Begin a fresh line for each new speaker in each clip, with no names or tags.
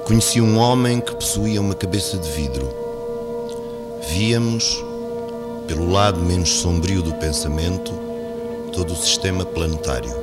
Conheci um homem que possuía uma cabeça de vidro. Víamos, pelo lado menos sombrio do pensamento, todo o sistema planetário.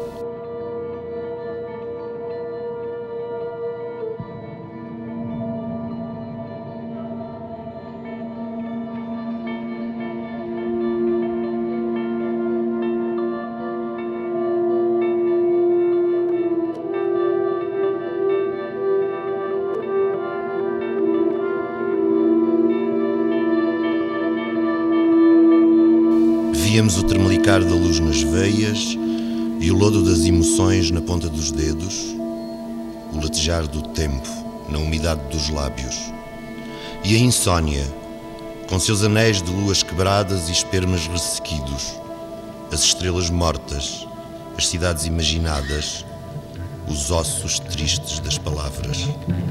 Víamos o tremelicar da luz nas veias e o lodo das emoções na ponta dos dedos, o latejar do tempo na umidade dos lábios. E a insônia, com seus anéis de luas quebradas e espermas ressequidos, as estrelas mortas, as cidades imaginadas, os ossos tristes das palavras.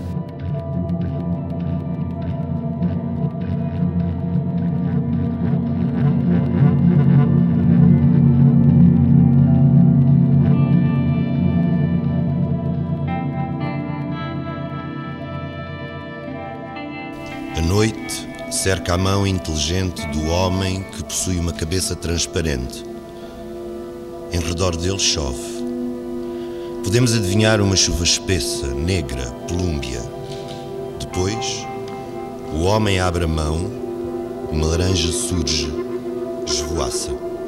A noite cerca a mão inteligente do homem que possui uma cabeça transparente. Em redor dele chove. Podemos adivinhar uma chuva espessa, negra, plúmbia. Depois, o homem abre a mão, uma laranja surge, esvoaça.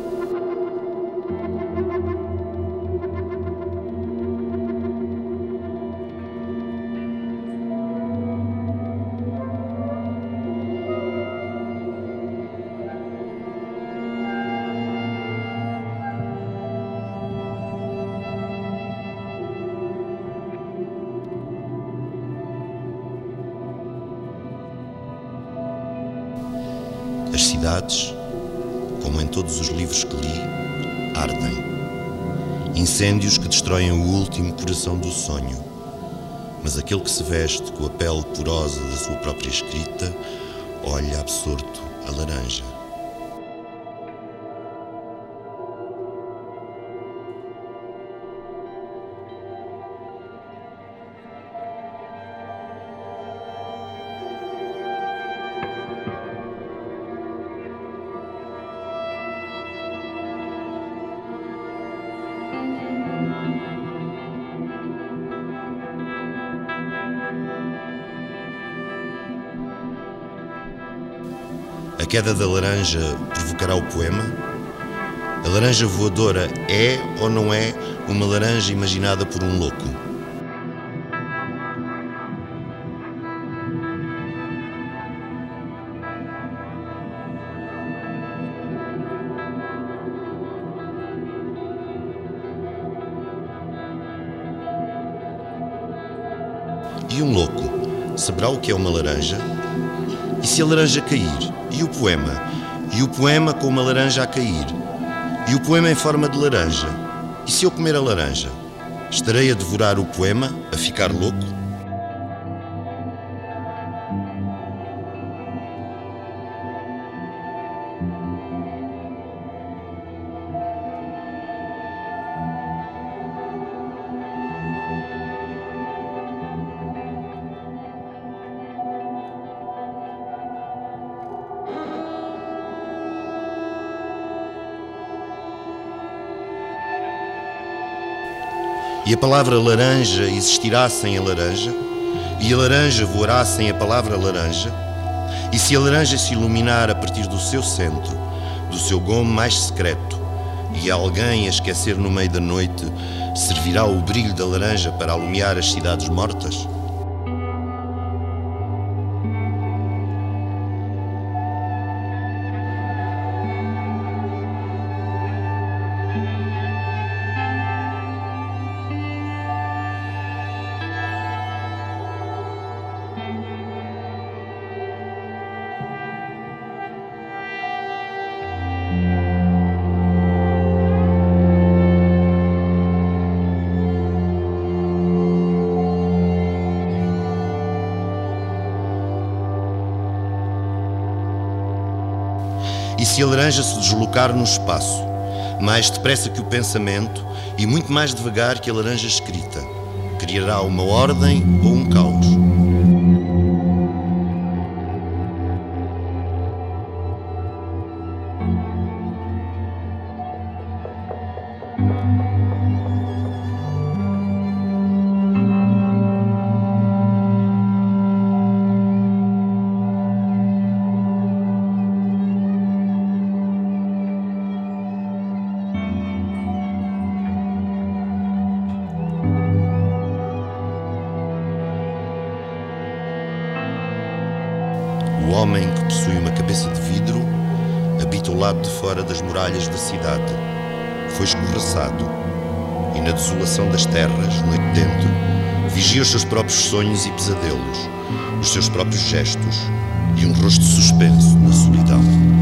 As cidades, como em todos os livros que li, ardem. Incêndios que destroem o último coração do sonho. Mas aquele que se veste com a pele porosa da sua própria escrita, olha absorto a laranja. A queda da laranja provocará o poema? A laranja voadora é ou não é uma laranja imaginada por um louco? E um louco saberá o que é uma laranja? E se a laranja cair? E o poema? E o poema com uma laranja a cair? E o poema em forma de laranja? E se eu comer a laranja? Estarei a devorar o poema, a ficar louco? E a palavra laranja existirá sem a laranja? E a laranja voará sem a palavra laranja? E se a laranja se iluminar a partir do seu centro, do seu gomo mais secreto, e alguém a esquecer no meio da noite, servirá o brilho da laranja para alumiar as cidades mortas? E se a laranja se deslocar no espaço, mais depressa que o pensamento e muito mais devagar que a laranja escrita, criará uma ordem ou um caos? O homem que possui uma cabeça de vidro habita o lado de fora das muralhas da cidade. Foi escorraçado e na desolação das terras, noite dentro, vigia os seus próprios sonhos e pesadelos, os seus próprios gestos e um rosto suspenso na solidão.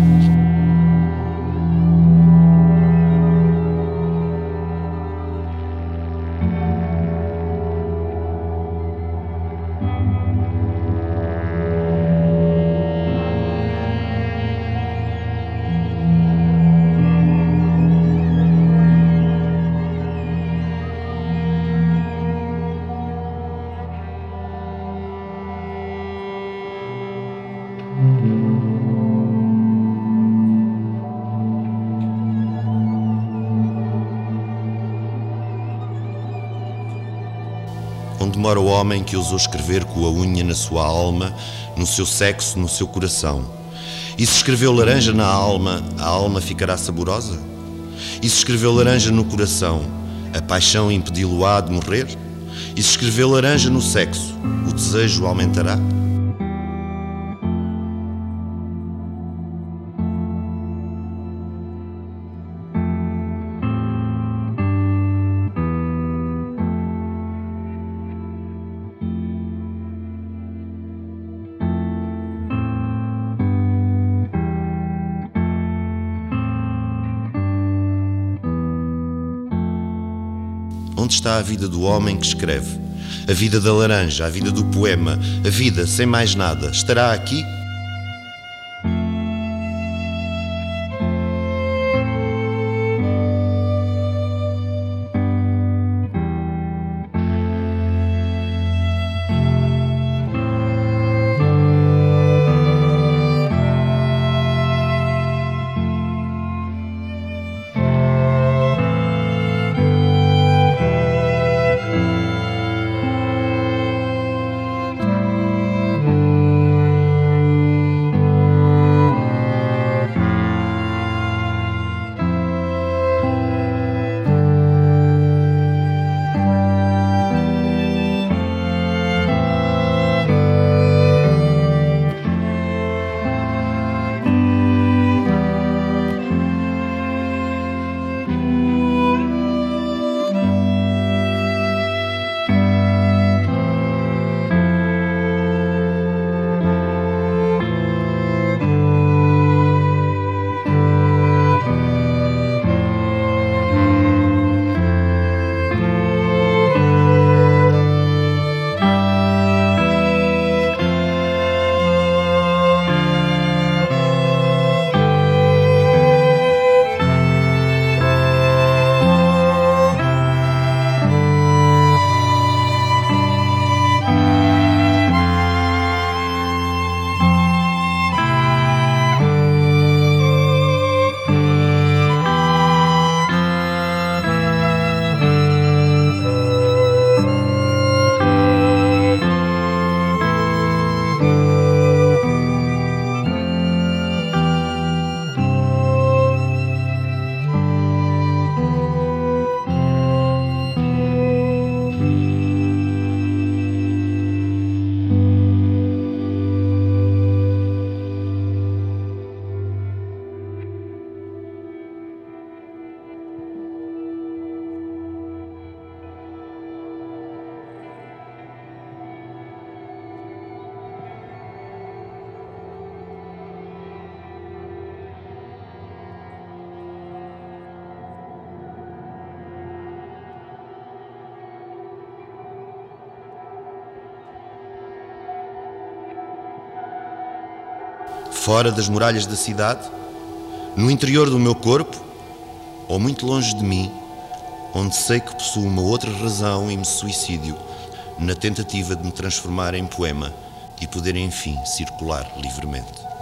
Onde mora o homem que ousou escrever com a unha na sua alma, no seu sexo, no seu coração? E se escreveu laranja na alma, a alma ficará saborosa? E se escreveu laranja no coração, a paixão impedi-lo-á de morrer? E se escreveu laranja no sexo, o desejo aumentará? Onde está a vida do homem que escreve? A vida da laranja, a vida do poema, a vida sem mais nada, estará aqui? Fora das muralhas da cidade, no interior do meu corpo, ou muito longe de mim, onde sei que possuo uma outra razão e me suicídio, na tentativa de me transformar em poema e poder enfim circular livremente.